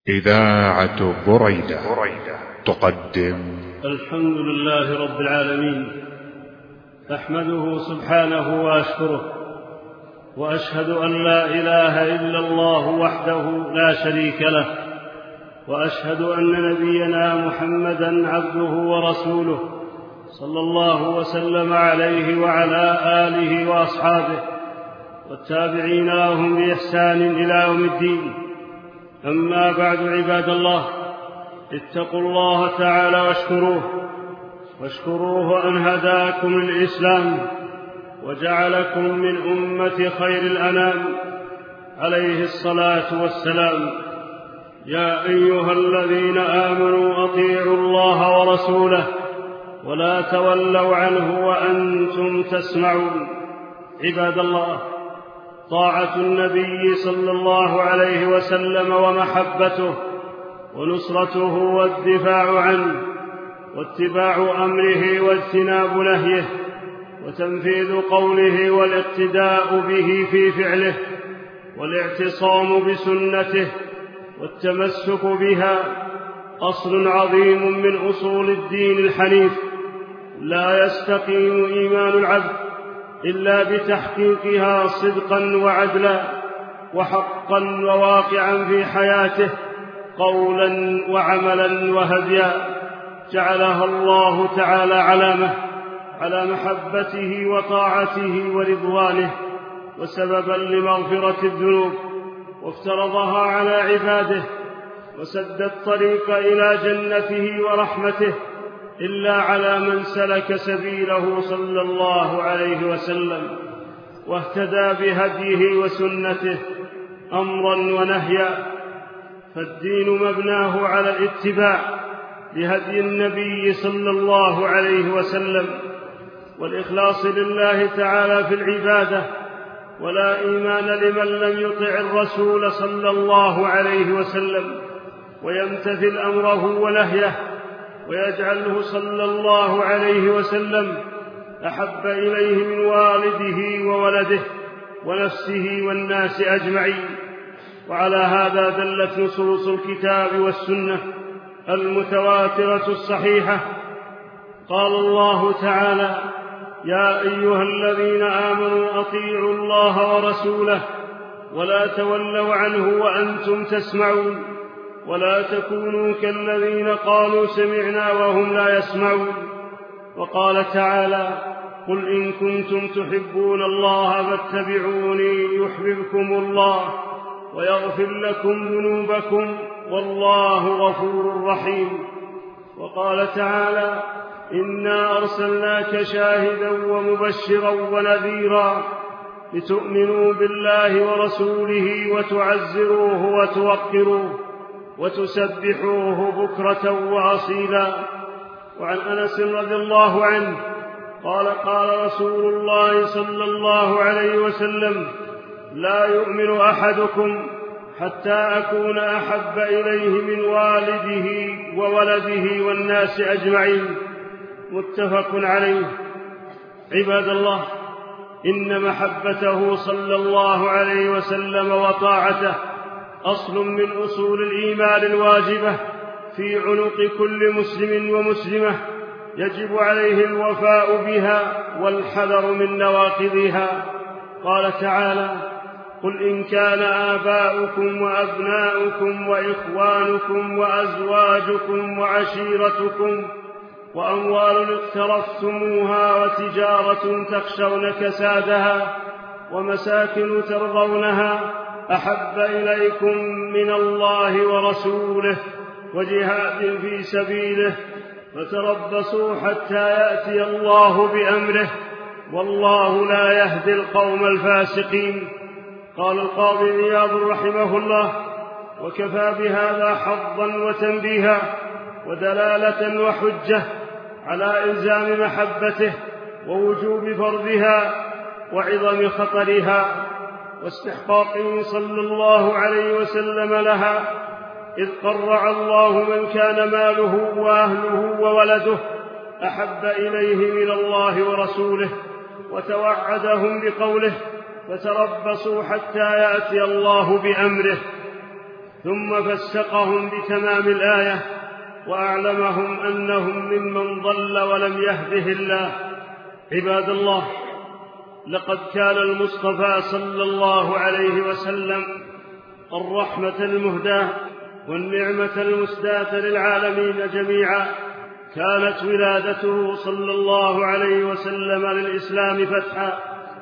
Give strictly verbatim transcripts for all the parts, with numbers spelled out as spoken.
إذاعة بريدة تقدم الحمد لله رب العالمين، أحمده سبحانه وأشكره، وأشهد أن لا إله إلا الله وحده لا شريك له، وأشهد أن نبينا محمدًا عبده ورسوله صلى الله وسلم عليه وعلى آله وأصحابه والتابعين لهم بإحسان إلى يوم الدين. أما بعد، عباد الله، اتقوا الله تعالى واشكروه واشكروه أن هداكم للإسلام وجعلكم من أمة خير الأنام عليه الصلاة والسلام. يا أيها الذين آمنوا أطيعوا الله ورسوله ولا تولوا عنه وأنتم تسمعون. عباد الله، طاعة النبي صلى الله عليه وسلم ومحبته ونصرته والدفاع عنه واتباع أمره واجتناب نهيه وتنفيذ قوله والاقتداء به في فعله والاعتصام بسنته والتمسك بها أصل عظيم من أصول الدين الحنيف. لا يستقيم إيمان العبد إلا بتحقيقها صدقا وعدلا وحقا وواقعا في حياته، قولا وعملا وهديا، جعلها الله تعالى علامة على محبته وطاعته ورضوانه وسببا لمغفرة الذنوب، وافترضها على عباده وسد الطريق إلى جنته ورحمته إلا على من سلك سبيله صلى الله عليه وسلم واهتدى بهديه وسنته أمرا ونهيا. فالدين مبناه على الاتباع لهدي النبي صلى الله عليه وسلم والإخلاص لله تعالى في العبادة، ولا إيمان لمن لم يطع الرسول صلى الله عليه وسلم ويمتثل أمره ونهيه ويجعله صلى الله عليه وسلم أحب إليه من والده وولده ونفسه والناس أجمعين. وعلى هذا دلت نصوص الكتاب والسنة المتواترة الصحيحة. قال الله تعالى: يا أيها الذين آمنوا أطيعوا الله ورسوله ولا تولوا عنه وأنتم تسمعون ولا تكونوا كالذين قالوا سمعنا وهم لا يسمعون. وقال تعالى: قل إن كنتم تحبون الله فاتبعوني يحببكم الله ويغفر لكم ذنوبكم والله غفور رحيم. وقال تعالى: إنا أرسلناك شاهدا ومبشرا ونذيرا لتؤمنوا بالله ورسوله وتعزروه وتوقروه وتسبحوه بكرة وأصيلا. وعن أنس رضي الله عنه قال: قال رسول الله صلى الله عليه وسلم: لا يؤمن أحدكم حتى أكون أحب إليه من والده وولده والناس أجمعين. متفق عليه. عباد الله، إن محبته صلى الله عليه وسلم وطاعته أصل من أصول الإيمان الواجبة في عنق كل مسلم ومسلمة، يجب عليه الوفاء بها والحذر من نواقضها. قال تعالى: قل إن كان آباؤكم وأبناؤكم وإخوانكم وأزواجكم وعشيرتكم وأموال اقترفتموها وتجارة تخشون كسادها ومساكن ترضونها أحب إليكم من الله ورسوله وجهاد في سبيله فتربصوا حتى يأتي الله بأمره والله لا يهدي القوم الفاسقين. قال القاضي عياض رحمه الله: وكفى بهذا حظا وتنبيها ودلالة وحجة على إلزام محبته ووجوب فرضها وعظم خطرها واستحقاقه صلى الله عليه وسلم لها، إذ قرع الله من كان ماله وأهله وولده أحب إليه من الله ورسوله وتوعدهم بقوله: فتربصوا حتى يأتي الله بأمره. ثم فسقهم بتمام الآية وأعلمهم أنهم ممن ضل ولم يهده الله. عباد الله، لقد كان المصطفى صلى الله عليه وسلم الرحمة المهداة والنعمة المسداة للعالمين جميعا. كانت ولادته صلى الله عليه وسلم للإسلام فتحا،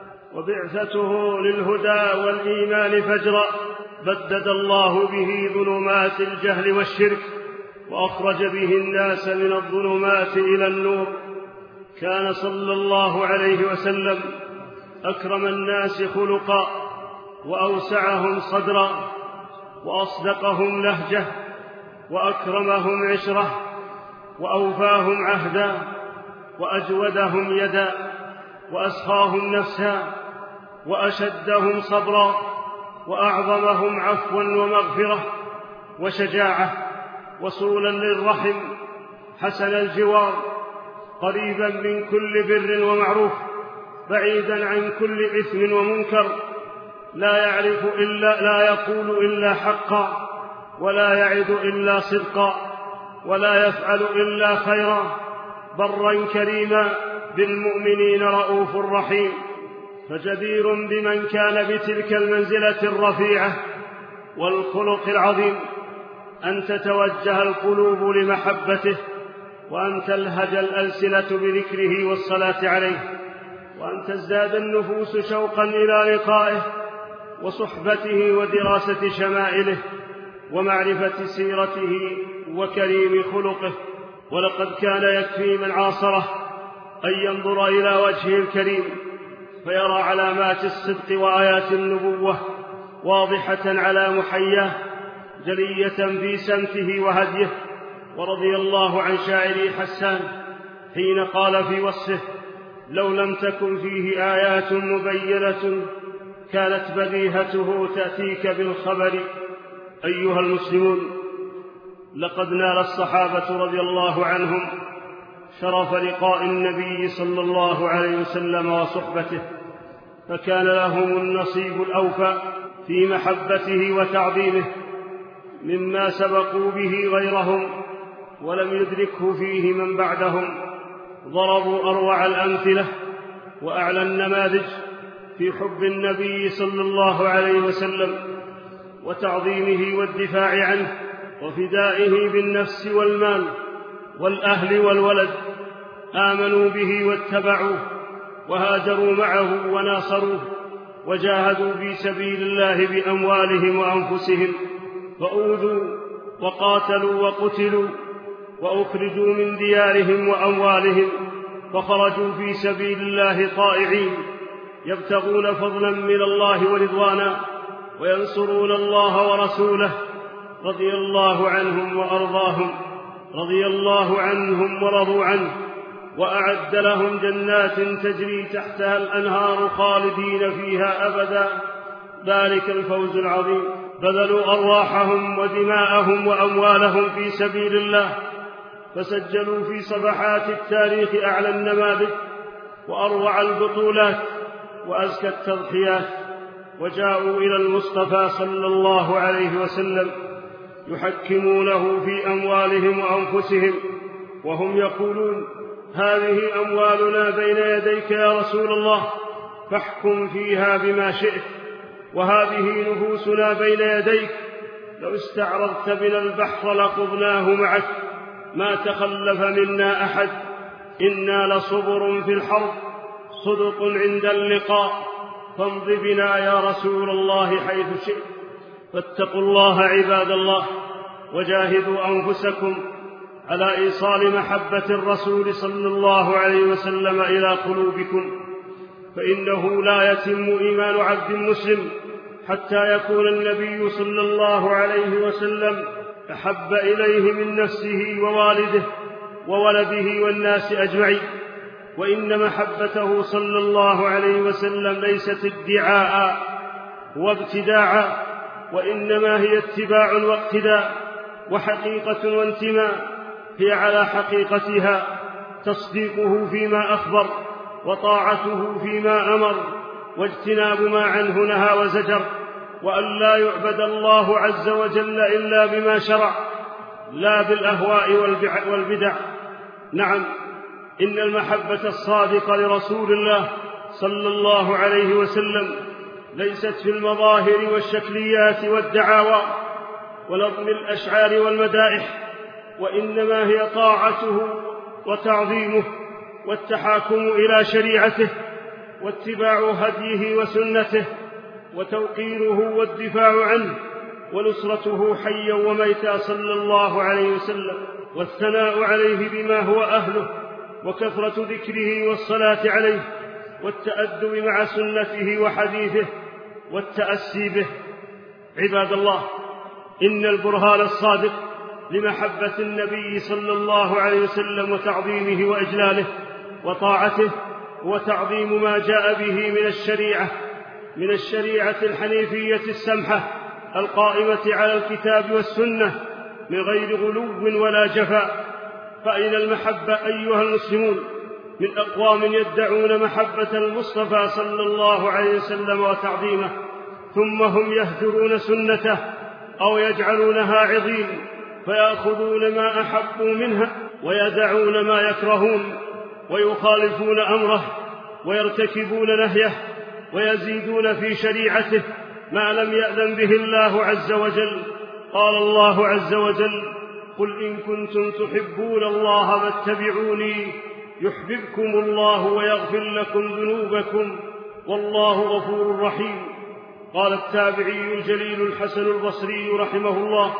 وبعثته للهدى والإيمان فجرا، بدد الله به ظلمات الجهل والشرك، وأخرج به الناس من الظلمات إلى النور. كان صلى الله عليه وسلم أكرم الناس خلقا، وأوسعهم صدرا، وأصدقهم لهجة، وأكرمهم عشرة، وأوفاهم عهدا، وأجودهم يدا، وأسخاهم نفسا، وأشدهم صبرا، وأعظمهم عفوا ومغفرة وشجاعة، وصولا للرحم، حسن الجوار، قريبا من كل بر ومعروف، بعيدا عن كل إثم ومنكر، لا يعرف إلا لا يقول إلا حقا، ولا يعد إلا صدقا، ولا يفعل إلا خيرا، برا كريما، بالمؤمنين رؤوف رحيم. فجدير بمن كان بتلك المنزلة الرفيعة والخلق العظيم أن تتوجه القلوب لمحبته، وأن تلهج الألسنة بذكره والصلاة عليه، وأن تزداد النفوس شوقا إلى لقائه وصحبته ودراسة شمائله ومعرفة سيرته وكريم خلقه. ولقد كان يكفي من عاصره أن ينظر إلى وجهه الكريم فيرى علامات الصدق وآيات النبوة واضحة على محياه، جلية في سمته وهديه. ورضي الله عن شاعري حسان حين قال في وصفه: لو لم تكن فيه آيات مبينة كانت بديهته تأتيك بالخبر. أيها المسلمون، لقد نال الصحابة رضي الله عنهم شرف لقاء النبي صلى الله عليه وسلم وصحبته، فكان لهم النصيب الأوفى في محبته وتعظيمه مما سبقوا به غيرهم ولم يدركه فيه من بعدهم. ضربوا أروع الأمثلة وأعلى النماذج في حب النبي صلى الله عليه وسلم وتعظيمه والدفاع عنه وفدائه بالنفس والمال والأهل والولد. آمنوا به واتبعوه وهاجروا معه وناصروه وجاهدوا في سبيل الله بأموالهم وأنفسهم، فأوذوا وقاتلوا وقتلوا وأخرجوا من ديارهم وأموالهم، فخرجوا في سبيل الله طائعين يبتغون فضلا من الله ورضوانا وينصرون الله ورسوله. رضي الله عنهم وأرضاهم، رضي الله عنهم ورضوا عنه، وأعد لهم جنات تجري تحتها الأنهار خالدين فيها أبدا، ذلك الفوز العظيم. بذلوا أرواحهم ودماءهم وأموالهم في سبيل الله، فسجلوا في صفحات التاريخ أعلى النماذج وأروع البطولات وأزكى التضحيات، وجاءوا إلى المصطفى صلى الله عليه وسلم يحكمونه في أموالهم وأنفسهم، وهم يقولون: هذه أموالنا بين يديك يا رسول الله فاحكم فيها بما شئت، وهذه نفوسنا بين يديك لو استعرضت بنا البحر لقضناه معك، ما تخلف منا أحد، إنا لصبر في الحرب صدق عند اللقاء، فامض بنا يا رسول الله حيث شئت. فاتقوا الله عباد الله، وجاهدوا أنفسكم على إيصال محبة الرسول صلى الله عليه وسلم إلى قلوبكم، فإنه لا يتم إيمان عبد مسلم حتى يكون النبي صلى الله عليه وسلم أحب إليه من نفسه ووالده وولده والناس أجمعين. وإن محبته صلى الله عليه وسلم ليست ادعاء وابتداعا، وإنما هي اتباع واقتداء وحقيقة وانتماء. هي على حقيقتها تصديقه فيما أخبر، وطاعته فيما أمر، واجتناب ما عنه نهى وزجر، وأن لا يعبد الله عز وجل إلا بما شرع لا بالأهواء والبدع. نعم، إن المحبة الصادقة لرسول الله صلى الله عليه وسلم ليست في المظاهر والشكليات والدعاوى ونظم الأشعار والمدائح، وإنما هي طاعته وتعظيمه والتحاكم إلى شريعته واتباع هديه وسنته وتوقيره والدفاع عنه ونصرته حيا وميتا صلى الله عليه وسلم، والثناء عليه بما هو أهله وكثرة ذكره والصلاة عليه والتأدب مع سنته وحديثه والتأسي به. عباد الله، إن البرهان الصادق لمحبة النبي صلى الله عليه وسلم وتعظيمه وإجلاله وطاعته وتعظيم ما جاء به من الشريعة من الشريعة الحنيفية السمحة القائمة على الكتاب والسنة من غير غلو ولا جفاء. فأين المحبة أيها المسلمون من أقوام يدعون محبة المصطفى صلى الله عليه وسلم وتعظيمه، ثم هم يهجرون سنته أو يجعلونها عظيم، فيأخذون ما أحبوا منها ويدعون ما يكرهون، ويخالفون أمره ويرتكبون نهيه ويزيدون في شريعته ما لم يأذن به الله عز وجل. قال الله عز وجل: قل إن كنتم تحبون الله فاتبعوني يحببكم الله ويغفر لكم ذنوبكم والله غفور رحيم. قال التابعي الجليل الحسن البصري رحمه الله: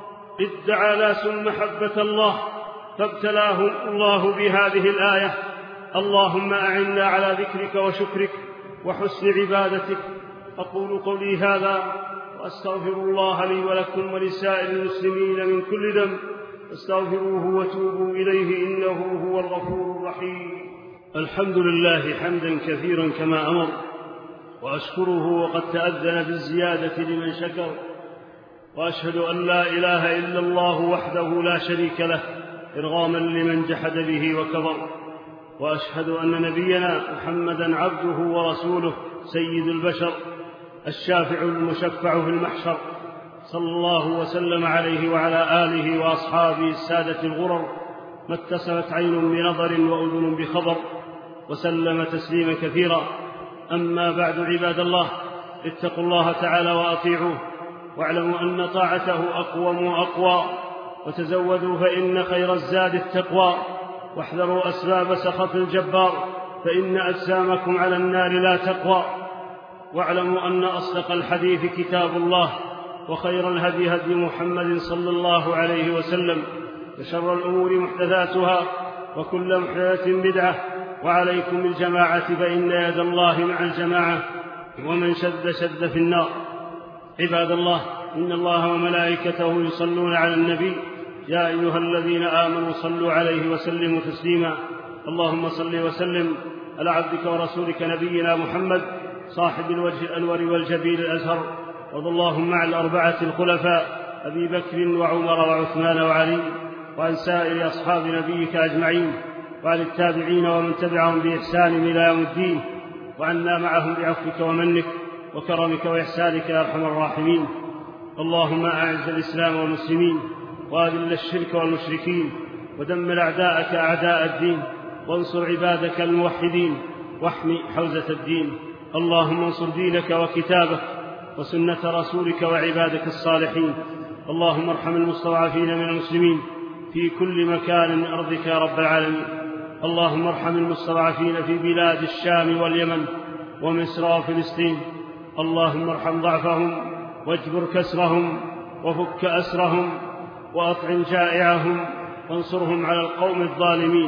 ادعى ناس محبة الله فابتلاهم الله بهذه الآية: اللهم أعنا على ذكرك وشكرك وحسن عبادتك. أقول قولي هذا وأستغفر الله لي ولكم ولسائر المسلمين من كل ذنب، استغفروه وتوبوا إليه إنه هو الغفور الرحيم. الحمد لله حمدا كثيرا كما أمر، وأشكره وقد تأذن بالزيادة لمن شكر، وأشهد أن لا إله إلا الله وحده لا شريك له إرغاما لمن جحد به وكفر، وأشهد أن نبينا محمدا عبده ورسوله سيد البشر الشافع المشفع في المحشر، صلى الله وسلم عليه وعلى آله وأصحابه السادة الغرر، ما اتصلت عين بنظر وأذن بخبر، وسلم تسليما كثيرا. أما بعد، عباد الله، اتقوا الله تعالى وأطيعوه، واعلموا أن طاعته أقوم وأقوى، وتزودوا فإن خير الزاد التقوى، واحذروا أسباب سخط الجبار فإن أجسامكم على النار لا تقوى. واعلموا أن أصدق الحديث كتاب الله، وخير الهدي هدي محمد صلى الله عليه وسلم، وشر الأمور محدثاتها، وكل محدثة بدعة، وعليكم بالجماعة فإن يد الله مع الجماعة، ومن شد شد في النار. عباد الله، إن الله وملائكته يصلون على النبي، يا أيها الذين آمنوا صلوا عليه وسلموا تسليما. اللهم صل وسلم على عبدك ورسولك نبينا محمد صاحب الوجه الأنور والجبين الأزهر، وارض اللهم عن الأربعة الخلفاء أبي بكر وعمر وعثمان وعلي، وعن سائر أصحاب نبيك أجمعين، وعن التابعين ومن تبعهم بإحسان إلى يوم الدين، وعنا معهم بعفوك ومنك وكرمك وإحسانك يا أرحم الراحمين. اللهم أعز الإسلام والمسلمين، وأذل الشرك والمشركين، ودمر أعداءك أعداء الدين، وانصر عبادك الموحدين، واحمي حوزة الدين. اللهم انصر دينك وكتابك وسنة رسولك وعبادك الصالحين. اللهم ارحم المستضعفين من المسلمين في كل مكان من أرضك يا رب العالمين. اللهم ارحم المستضعفين في بلاد الشام واليمن ومصر وفلسطين. اللهم ارحم ضعفهم واجبر كسرهم وفك أسرهم وأطعم جائعهم وانصرهم على القوم الظالمين.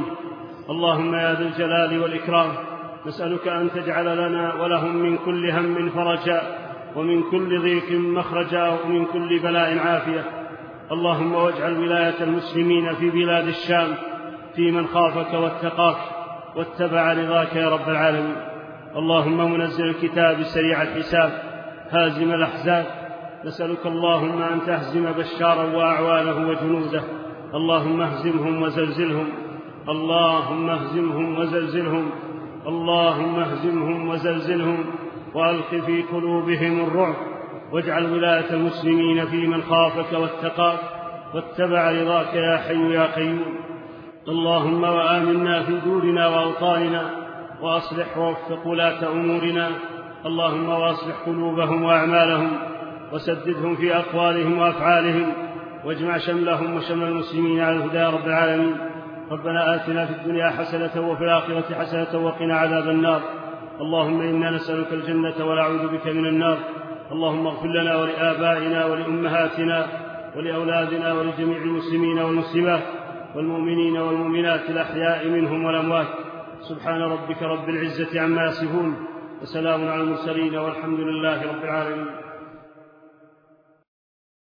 اللهم يا ذا الجلال والإكرام، نسألك أن تجعل لنا ولهم من كل هم فرجا، ومن كل ضيق مخرجا، ومن كل بلاء عافية. اللهم واجعل ولاية المسلمين في بلاد الشام في من خافك واتقاك واتبع رضاك يا رب العالمين. اللهم منزل الكتاب سريع الحساب هازم الأحزاب، نسألك اللهم أن تهزم بشارا وأعوانه وجنوده. اللهم اهزمهم وزلزلهم، اللهم اهزمهم وزلزلهم، اللهم اهزمهم وزلزلهم، وألق في قلوبهم الرعب، واجعل ولاية المسلمين في من خافك واتقاك واتبع رضاك يا حي يا قيوم. اللهم وآمنا في دورنا وأوطاننا، وأصلح ووفق ولاة أمورنا. اللهم واصلح قلوبهم وأعمالهم، وسددهم في أقوالهم وأفعالهم، واجمع شملهم وشمل المسلمين على الهدى يا رب العالمين. ربنا آتنا في الدنيا حسنة وفي الآخرة حسنة وقنا عذاب النار. اللهم إنا نسألك الجنة ونعوذ بك من النار. اللهم اغفر لنا ولآبائنا ولأمهاتنا ولأولادنا ولجميع المسلمين والمسلمات والمؤمنين والمؤمنات الأحياء منهم والأموات. سبحان ربك رب العزة عما يصفون، وسلام على المرسلين، والحمد لله رب العالمين.